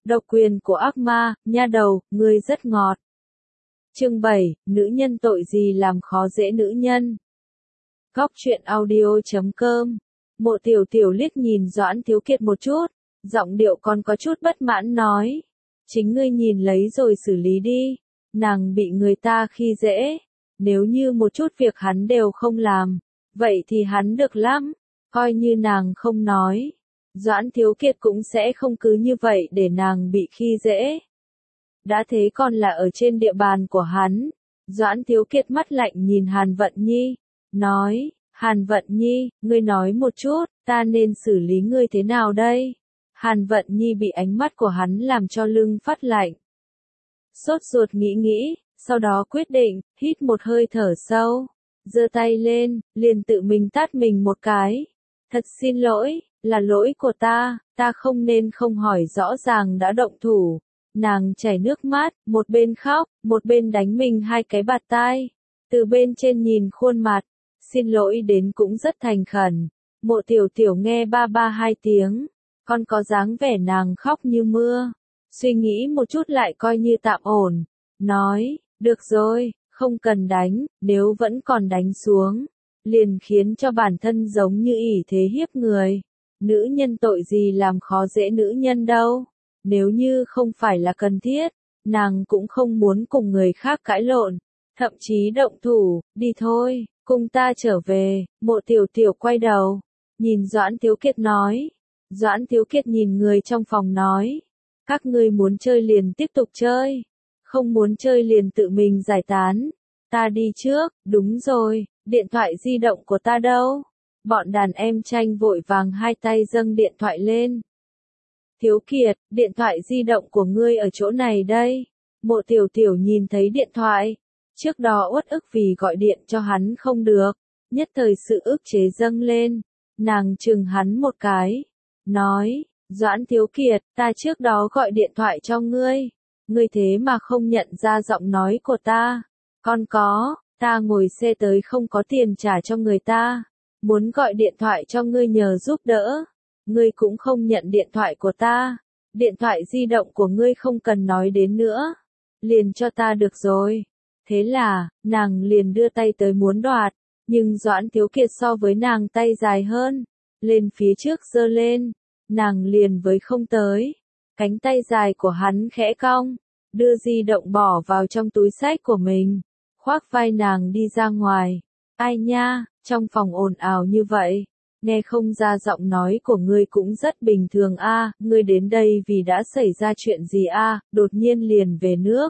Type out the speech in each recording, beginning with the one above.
Độc quyền của ác ma, nha đầu, ngươi rất ngọt. Chương 7, nữ nhân tội gì làm khó dễ nữ nhân. Góc truyện audio.com. Mộ Tiểu Tiểu liếc nhìn Doãn Thiếu Kiệt một chút, giọng điệu còn có chút bất mãn nói. Chính ngươi nhìn lấy rồi xử lý đi, nàng bị người ta khi dễ. Nếu như một chút việc hắn đều không làm, vậy thì hắn được lắm, coi như nàng không nói. Doãn Thiếu Kiệt cũng sẽ không cứ như vậy để nàng bị khi dễ. Đã thế còn là ở trên địa bàn của hắn. Doãn Thiếu Kiệt mắt lạnh nhìn Hàn Vận Nhi, nói, Hàn Vận Nhi, ngươi nói một chút, ta nên xử lý ngươi thế nào đây? Hàn Vận Nhi bị ánh mắt của hắn làm cho lưng phát lạnh. Sốt ruột nghĩ, sau đó quyết định, hít một hơi thở sâu, giơ tay lên, liền tự mình tát mình một cái. Thật xin lỗi, là lỗi của ta không nên không hỏi rõ ràng đã động thủ. Nàng chảy nước mắt, một bên khóc, một bên đánh mình hai cái bạt tai. Từ bên trên nhìn khuôn mặt, xin lỗi đến cũng rất thành khẩn. Mộ Tiểu Tiểu nghe ba ba hai tiếng, còn có dáng vẻ nàng khóc như mưa. Suy nghĩ một chút lại coi như tạm ổn, nói, được rồi, không cần đánh, nếu vẫn còn đánh xuống, liền khiến cho bản thân giống như ỷ thế hiếp người. Nữ nhân tội gì làm khó dễ nữ nhân đâu. Nếu như không phải là cần thiết, nàng cũng không muốn cùng người khác cãi lộn, thậm chí động thủ, đi thôi, cùng ta trở về. Mộ Tiểu Tiểu quay đầu, nhìn Doãn Thiếu Kiệt nói. Doãn Thiếu Kiệt nhìn người trong phòng nói, các ngươi muốn chơi liền tiếp tục chơi, không muốn chơi liền tự mình giải tán, ta đi trước. Đúng rồi, điện thoại di động của ta đâu? Bọn đàn em tranh vội vàng hai tay dâng điện thoại lên. Thiếu Kiệt, điện thoại di động của ngươi ở chỗ này đây. Mộ Tiểu Tiểu nhìn thấy điện thoại, trước đó uất ức vì gọi điện cho hắn không được, nhất thời sự ức chế dâng lên, nàng chừng hắn một cái, nói, Doãn Thiếu Kiệt, ta trước đó gọi điện thoại cho ngươi thế mà không nhận ra giọng nói của ta. Còn có, ta ngồi xe tới không có tiền trả cho người ta, muốn gọi điện thoại cho ngươi nhờ giúp đỡ. Ngươi cũng không nhận điện thoại của ta, điện thoại di động của ngươi không cần nói đến nữa, liền cho ta được rồi. Thế là, nàng liền đưa tay tới muốn đoạt, nhưng Doãn Thiếu Kiệt so với nàng tay dài hơn, lên phía trước giơ lên, nàng liền với không tới. Cánh tay dài của hắn khẽ cong, đưa di động bỏ vào trong túi xách của mình, khoác vai nàng đi ra ngoài. Ai nha, trong phòng ồn ào như vậy, nghe không ra giọng nói của ngươi cũng rất bình thường a. Ngươi đến đây vì đã xảy ra chuyện gì a? Đột nhiên liền về nước.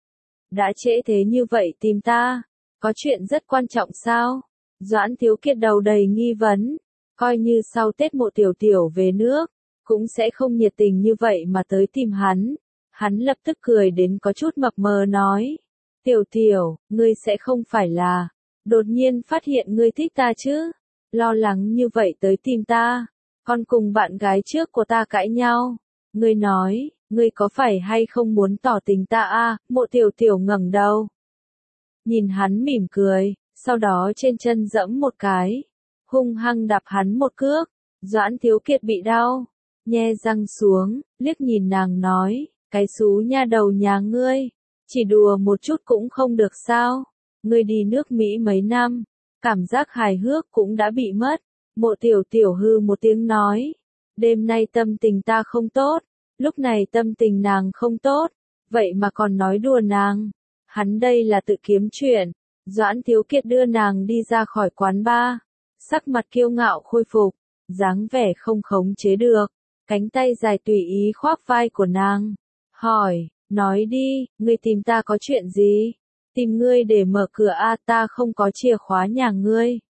Đã trễ thế như vậy tìm ta, có chuyện rất quan trọng sao? Doãn Thiếu Kiệt đầu đầy nghi vấn, coi như sau Tết Mộ Tiểu Tiểu về nước, cũng sẽ không nhiệt tình như vậy mà tới tìm hắn. Hắn lập tức cười đến có chút mập mờ nói, Tiểu Tiểu, ngươi sẽ không phải là, đột nhiên phát hiện ngươi thích ta chứ? Lo lắng như vậy tới tìm ta, còn cùng bạn gái trước của ta cãi nhau. Ngươi nói, ngươi có phải hay không muốn tỏ tình ta a? Mộ Tiểu Tiểu ngẩng đầu, nhìn hắn mỉm cười, sau đó trên chân giẫm một cái, hung hăng đạp hắn một cước. Doãn Thiếu Kiệt bị đau, nhe răng xuống, liếc nhìn nàng nói, cái xú nha đầu nhà ngươi, chỉ đùa một chút cũng không được sao? Ngươi đi nước Mỹ mấy năm, cảm giác hài hước cũng đã bị mất. Mộ Tiểu Tiểu hư một tiếng nói, đêm nay tâm tình ta không tốt. Lúc này tâm tình nàng không tốt, vậy mà còn nói đùa nàng. Hắn đây là tự kiếm chuyện. Doãn Thiếu Kiệt đưa nàng đi ra khỏi quán bar, sắc mặt kiêu ngạo khôi phục, dáng vẻ không khống chế được, cánh tay dài tùy ý khoác vai của nàng, hỏi, nói đi, ngươi tìm ta có chuyện gì? Tìm ngươi để mở cửa a, ta không có chìa khóa nhà ngươi.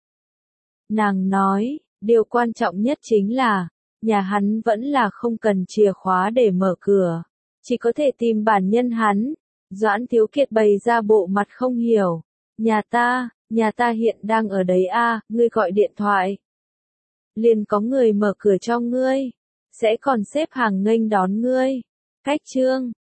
Nàng nói, điều quan trọng nhất chính là, nhà hắn vẫn là không cần chìa khóa để mở cửa, chỉ có thể tìm bản nhân hắn. Doãn Thiếu Kiệt bày ra bộ mặt không hiểu, nhà ta hiện đang ở đấy a, ngươi gọi điện thoại, liền có người mở cửa cho ngươi, sẽ còn xếp hàng nghênh đón ngươi. Cách chương